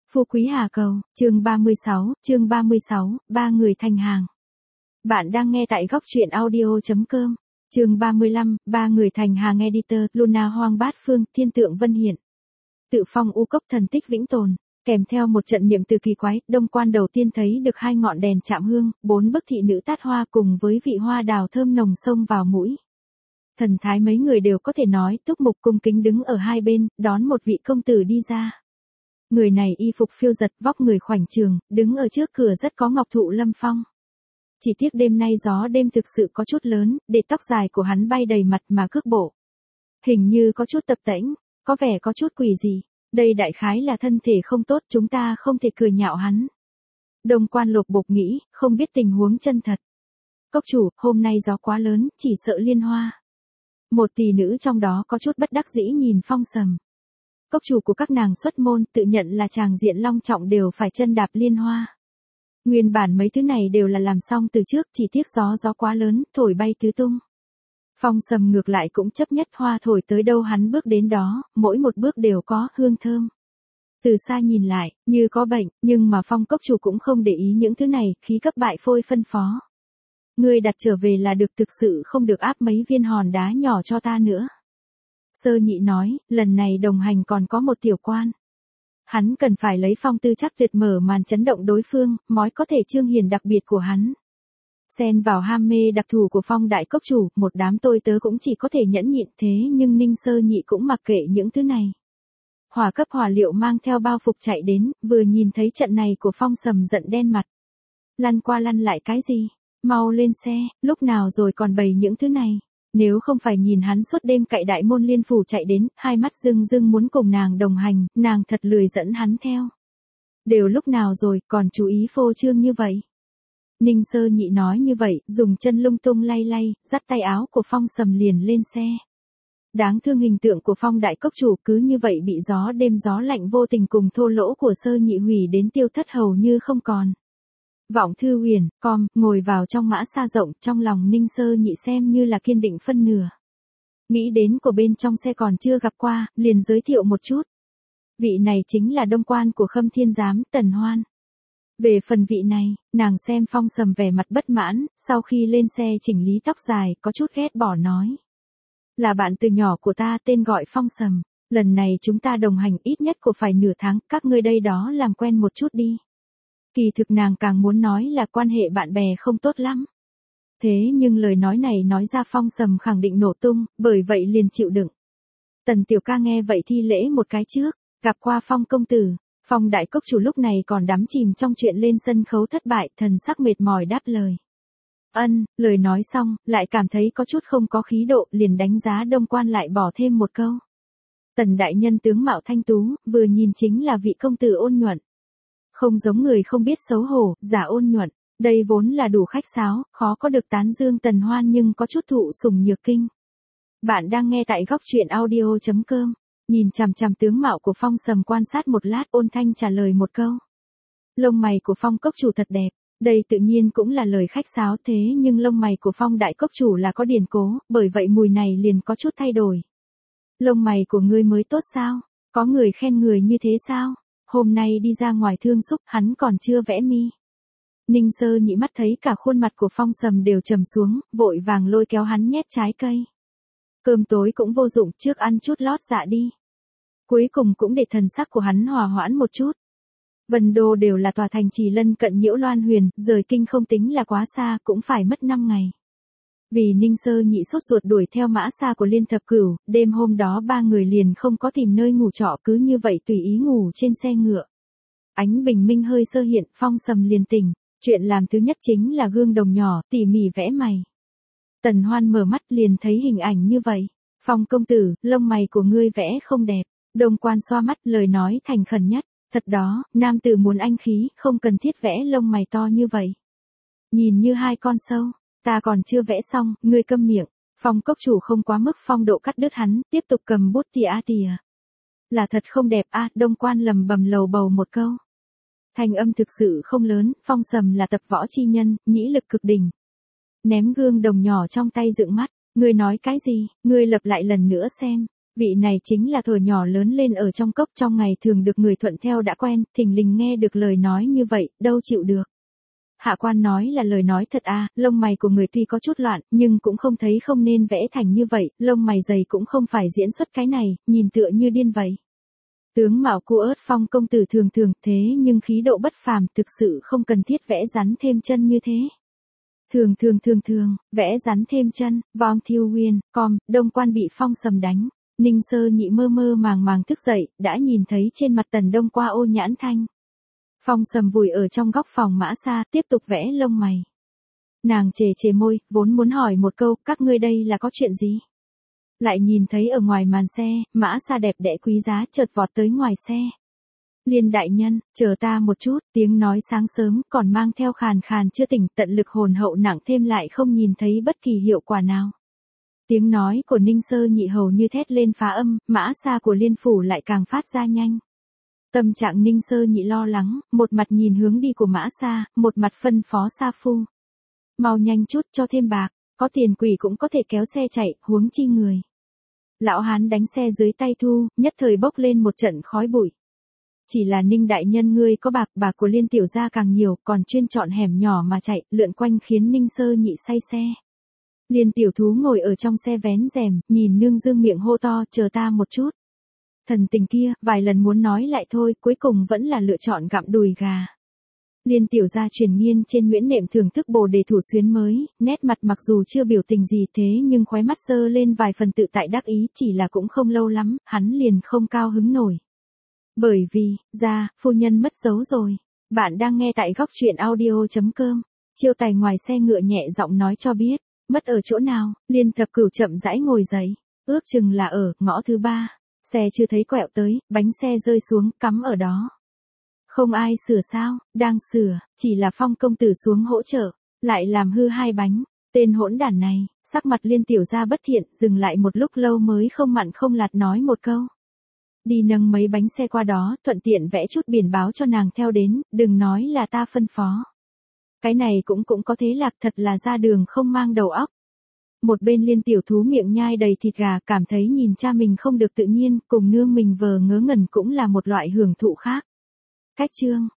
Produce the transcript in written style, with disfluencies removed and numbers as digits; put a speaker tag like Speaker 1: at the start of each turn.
Speaker 1: Phú Quý Hà Cầu, chương 36, ba người thành hàng. Bạn đang nghe tại góc truyện audio.com. Chương 35, ba người thành hàng. Editor, Luna Hoang Bát Phương, Thiên Tượng Vân Hiện. Tự phong u cốc thần tích vĩnh tồn. Kèm theo một trận niệm từ kỳ quái, Đông Quan đầu tiên thấy được 2 ngọn đèn chạm hương, 4 bức thị nữ tát hoa cùng với vị hoa đào thơm nồng xông vào mũi. Thần thái mấy người đều có thể nói túc mục cung kính đứng ở hai bên, đón một vị công tử đi ra. Người này y phục phiêu giật, vóc người khoảnh trường, đứng ở trước cửa rất có ngọc thụ lâm phong. Chỉ tiếc đêm nay gió đêm thực sự có chút lớn, để tóc dài của hắn bay đầy mặt mà cước bộ. Hình như có chút tập tễnh, có vẻ có chút quỷ gì. Đây đại khái là thân thể không tốt, chúng ta không thể cười nhạo hắn. Đông Quan lục bục nghĩ, không biết tình huống chân thật. Cốc chủ, hôm nay gió quá lớn, chỉ sợ liên hoa. Một tỷ nữ trong đó có chút bất đắc dĩ nhìn Phong Sầm. Cốc chủ của các nàng xuất môn tự nhận là tràng diện long trọng đều phải chân đạp liên hoa. Nguyên bản mấy thứ này đều là làm xong từ trước, chỉ tiếc gió quá lớn, thổi bay tứ tung. Phong Sầm ngược lại cũng chấp nhất, hoa thổi tới đâu hắn bước đến đó, mỗi một bước đều có hương thơm. Từ xa nhìn lại, như có bệnh, nhưng mà Phong cốc chủ cũng không để ý những thứ này, khí cấp bại phôi phân phó. Ngươi đặt trở về là được, thực sự không được áp mấy viên hòn đá nhỏ cho ta nữa. Sơ Nhị nói, lần này đồng hành còn có một tiểu quan. Hắn cần phải lấy phong tư chắc tuyệt mở màn chấn động đối phương, mói có thể chương hiển đặc biệt của hắn. Xen vào ham mê đặc thù của Phong đại cốc chủ, một đám tôi tớ cũng chỉ có thể nhẫn nhịn, thế nhưng Ninh Sơ Nhị cũng mặc kệ những thứ này. Hỏa cấp hỏa liệu mang theo bao phục chạy đến, vừa nhìn thấy trận này của Phong Sầm giận đen mặt. Lăn qua lăn lại cái gì? Mau lên xe, lúc nào rồi còn bày những thứ này. Nếu không phải nhìn hắn suốt đêm cậy đại môn liên phủ chạy đến, hai mắt rưng rưng muốn cùng nàng đồng hành, nàng thật lười dẫn hắn theo. Đều lúc nào rồi, còn chú ý phô trương như vậy. Ninh Sơ Nhị nói như vậy, dùng chân lung tung lay lay, dắt tay áo của Phong Sầm liền lên xe. Đáng thương hình tượng của Phong đại cốc chủ cứ như vậy bị gió đêm gió lạnh vô tình cùng thô lỗ của Sơ Nhị hủy đến tiêu thất hầu như không còn. Vọng Thư Huyền, ngồi vào trong mã xa rộng, trong lòng Ninh Sơ Nhị xem như là kiên định phân nửa. Nghĩ đến của bên trong xe còn chưa gặp qua, liền giới thiệu một chút. Vị này chính là Đông Quan của Khâm Thiên Giám, Tần Hoan. Về phần vị này, nàng xem Phong Sầm vẻ mặt bất mãn, sau khi lên xe chỉnh lý tóc dài, có chút ghét bỏ nói. Là bạn từ nhỏ của ta, tên gọi Phong Sầm, lần này chúng ta đồng hành ít nhất cũng phải nửa tháng, các ngươi đây đó làm quen một chút đi. Kỳ thực nàng càng muốn nói là quan hệ bạn bè không tốt lắm. Thế nhưng lời nói này nói ra Phong Sầm khẳng định nổ tung, bởi vậy liền chịu đựng. Tần tiểu ca nghe vậy thi lễ một cái trước, gặp qua Phong công tử. Phong đại cốc chủ lúc này còn đắm chìm trong chuyện lên sân khấu thất bại, thần sắc mệt mỏi đáp lời. Lời nói xong, lại cảm thấy có chút không có khí độ, liền đánh giá Đông Quan lại bỏ thêm một câu. Tần đại nhân tướng mạo thanh tú, vừa nhìn chính là vị công tử ôn nhuận. Không giống người không biết xấu hổ, giả ôn nhuận, đây vốn là đủ khách sáo, khó có được tán dương Tần Hoan nhưng có chút thụ sủng nhược kinh. Bạn đang nghe tại góc truyện audio.com. Nhìn chằm chằm tướng mạo của Phong Sầm quan sát một lát, ôn thanh trả lời một câu. Lông mày của Phong cốc chủ thật đẹp, đây tự nhiên cũng là lời khách sáo, thế nhưng lông mày của Phong đại cốc chủ là có điển cố, bởi vậy mùi này liền có chút thay đổi. Lông mày của ngươi mới tốt sao? Có người khen người như thế sao? Hôm nay đi ra ngoài thương xúc, hắn còn chưa vẽ mi. Ninh Sơ Nhị mắt thấy cả khuôn mặt của Phong Sầm đều trầm xuống, vội vàng lôi kéo hắn nhét trái cây. Cơm tối cũng vô dụng, trước ăn chút lót dạ đi. Cuối cùng cũng để thần sắc của hắn hòa hoãn một chút. Vân Đô đều là tòa thành trì lân cận Nhiễu Loan Huyền, rời kinh không tính là quá xa, cũng phải mất 5 ngày. Vì Ninh Sơ Nhị sốt ruột đuổi theo mã xa của Liên Thập Cửu, đêm hôm đó ba người liền không có tìm nơi ngủ trọ, cứ như vậy tùy ý ngủ trên xe ngựa. Ánh bình minh hơi sơ hiện, Phong Sầm liền tỉnh, chuyện làm thứ nhất chính là gương đồng nhỏ, tỉ mỉ vẽ mày. Tần Hoan mở mắt liền thấy hình ảnh như vậy. Phong công tử, lông mày của ngươi vẽ không đẹp. Đông Quan xoa mắt, lời nói thành khẩn nhất. Thật đó, nam tử muốn anh khí, không cần thiết vẽ lông mày to như vậy. Nhìn như 2 con sâu, ta còn chưa vẽ xong, ngươi câm miệng. Phong cốc chủ không quá mức phong độ cắt đứt hắn, tiếp tục cầm bút tỉa. Là thật không đẹp a, Đông Quan lầm bầm lầu bầu một câu. Thanh âm thực sự không lớn, Phong Sầm là tập võ chi nhân, nhĩ lực cực đỉnh. Ném gương đồng nhỏ trong tay dựng mắt, ngươi nói cái gì, ngươi lặp lại lần nữa xem. Vị này chính là thuở nhỏ lớn lên ở trong cốc, trong ngày thường được người thuận theo đã quen, thình lình nghe được lời nói như vậy, đâu chịu được. Hạ quan nói là lời nói thật à, lông mày của người tuy có chút loạn, nhưng cũng không thấy không nên vẽ thành như vậy, lông mày dày cũng không phải diễn xuất cái này, nhìn tựa như điên vậy. Tướng mạo cô ớt Phong công tử thường thường thế nhưng khí độ bất phàm, thực sự không cần thiết vẽ rắn thêm chân như thế. Thường, vẽ rắn thêm chân, Vong Thiêu Nguyên, Đông Quan bị Phong Sầm đánh. Ninh Sơ Nhị mơ màng thức dậy, đã nhìn thấy trên mặt Tần Đông qua Ô Nhãn Thanh. Phong Sầm vùi ở trong góc phòng Mã Sa, tiếp tục vẽ lông mày. Nàng chề môi, vốn muốn hỏi một câu, các ngươi đây là có chuyện gì? Lại nhìn thấy ở ngoài màn xe, Mã Sa đẹp đẽ quý giá chợt vọt tới ngoài xe. Liên đại nhân, chờ ta một chút, tiếng nói sáng sớm còn mang theo khàn chưa tỉnh, tận lực hồn hậu nặng thêm lại không nhìn thấy bất kỳ hiệu quả nào. Tiếng nói của Ninh Sơ Nhị hầu như thét lên phá âm, Mã Sa của Liên phủ lại càng phát ra nhanh. Tâm trạng Ninh Sơ Nhị lo lắng, một mặt nhìn hướng đi của Mã Sa, một mặt phân phó Sa Phu. Mau nhanh chút cho thêm bạc, có tiền quỷ cũng có thể kéo xe chạy, huống chi người. Lão hán đánh xe dưới tay thu, nhất thời bốc lên một trận khói bụi. Chỉ là Ninh đại nhân ngươi có bạc của Liên tiểu gia càng nhiều, còn chuyên chọn hẻm nhỏ mà chạy, lượn quanh khiến Ninh Sơ Nhị say xe. Liên tiểu thú ngồi ở trong xe vén rèm, nhìn nương dương miệng hô to, chờ ta một chút. Thần tình kia, vài lần muốn nói lại thôi, cuối cùng vẫn là lựa chọn gặm đùi gà. Liên tiểu gia truyền nghiên trên Nguyễn Nệm thưởng thức Bồ Đề thủ xuyến mới, nét mặt mặc dù chưa biểu tình gì thế nhưng khóe mắt giơ lên vài phần tự tại đắc ý, chỉ là cũng không lâu lắm, hắn liền không cao hứng nổi. Bởi vì, phu nhân mất dấu rồi. Bạn đang nghe tại góc truyện audio.com. Chiêu Tài ngoài xe ngựa nhẹ giọng nói cho biết, mất ở chỗ nào, Liên Thập Cửu chậm rãi ngồi dậy, ước chừng là ở ngõ thứ 3. Xe chưa thấy quẹo tới, bánh xe rơi xuống, cắm ở đó. Không ai sửa sao, đang sửa, chỉ là Phong công tử xuống hỗ trợ, lại làm hư 2 bánh. Tên hỗn đản này, sắc mặt Liên tiểu gia bất thiện, dừng lại một lúc lâu mới không mặn không lạt nói một câu. Đi nâng mấy bánh xe qua đó, thuận tiện vẽ chút biển báo cho nàng theo đến, đừng nói là ta phân phó. Cái này cũng có thế lạc, thật là ra đường không mang đầu óc. Một bên Liên tiểu thú miệng nhai đầy thịt gà, cảm thấy nhìn cha mình không được tự nhiên, cùng nương mình vờ ngớ ngẩn cũng là một loại hưởng thụ khác. Cách chương